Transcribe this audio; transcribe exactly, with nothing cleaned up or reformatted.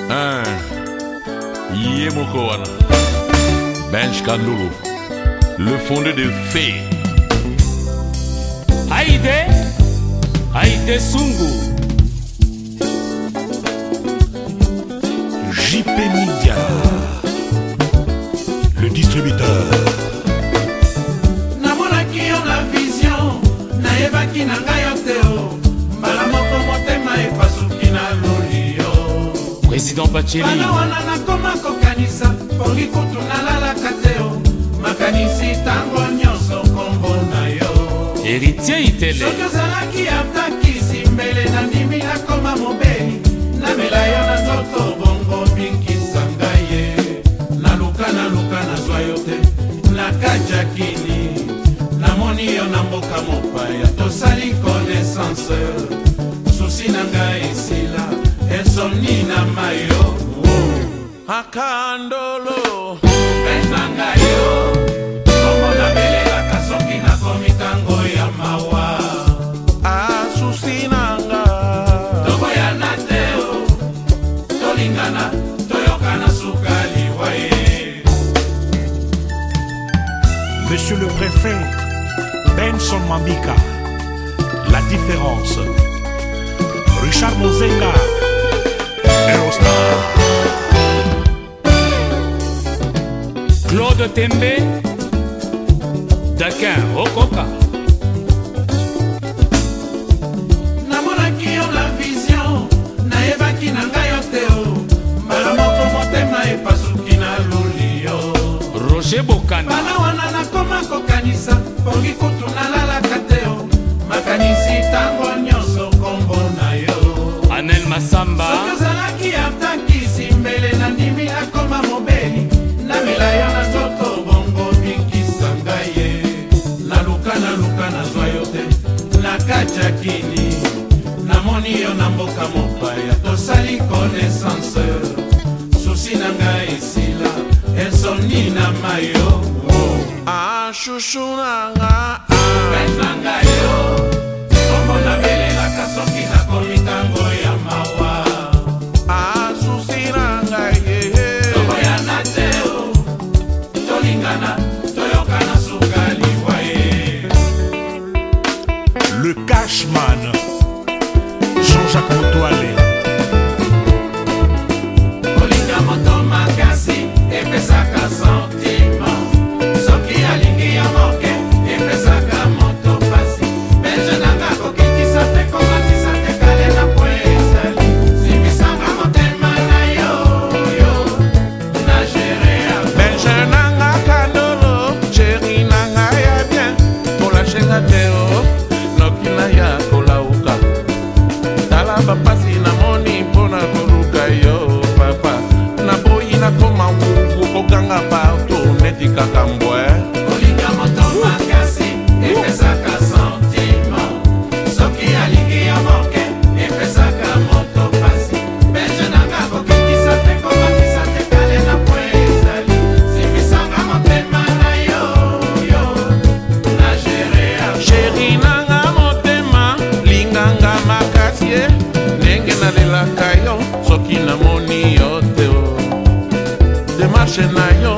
Ah, Yemokoana, Benj Kandulu, le fondé de fées. Aïdé, Aïdé Sungu, J P Media, le distributeur. Namonaki yo na vision, nayebaki na ngai yo te o, mbala moko motema epasuki na lolio. Président Bacheli. Bana wana nakoma kokanisa, pongi kutu nalalaka te o, makanisi tango nyonso kombo na yo. Héritier Itele. Soki ozalaki atakisi mbele na ndimi nakoma mobeli, namela yo na nzoto bongo binkisa ngai ye. Naluka naluka nazwa yo te, nakajakini, namoni yo na mboka mopaya, tosali connaissance. Susi na ngai esila, insomni na mayo. Akandolo, Benj na ngai yo, kombo nabelelaka soki nakomi tango ya mawa. Asusinanga, Toboyana te o, tolingana, toyokana suka liwa ye. Monsieur le préfet, Benson Mambika, la différence. Richard Mozenga, Eurostar. Claude Tembe, Dakin Okoka. Namonaki yo na vision, nayebaki na ngai yo te o, mbala moko motema epasuki na lolio. Roger Bokana. Bana wana nakoma kokanisa, pongi kutu nalalaka te o, makanisi tango nyonso kombo na yo. Anel Masamba. Soki ozalaki atakisi mbele na ndimi nakoma mobeli, namela yo na nzoto bongo binkisa ngai ye. Naluka naluka nazwa yo te, nakajakini, namoni yo na mboka mopaya, tosali connaissance. Susi na ngai esila, insomni na mayo. Ashushunanga, Benj na ngai yo, kombo nabelelaka soki nakomi tango ya mawa. Asusinanga, yeah. Toboyana te o, tolingana, toyokana suka liwa ye. Le Cashman, Jean-Jacques Motoale. Kolinga moto makasi, epesaka sentiment. Soki alingi ya moke, epesaka moto pasi. Benj nanga kokitisa te, komatisa te kale na po ezali. Simisanga motema na yo, yo, na gere a Benj nanga Kandolo, chéri nanga ya bien. Kola shenga teo, nokina ya kola uka. Tala bapasi na moni mpona koluka yo papa. Na boyi na koma wuku kokanga parto neti kaka mbwe. Kolinga moto makasi, epesaka sentiment. Soki alingi ya moke, epesaka moto pasi. Benj nanga kokitisa te, komatisa te kale na po ezali. Simisanga motema na yo, yo, na gere a Chéri nanga motema, linganga makasie. Ndenge nalelaka yo, soki namoni yo te o. Demarche na yo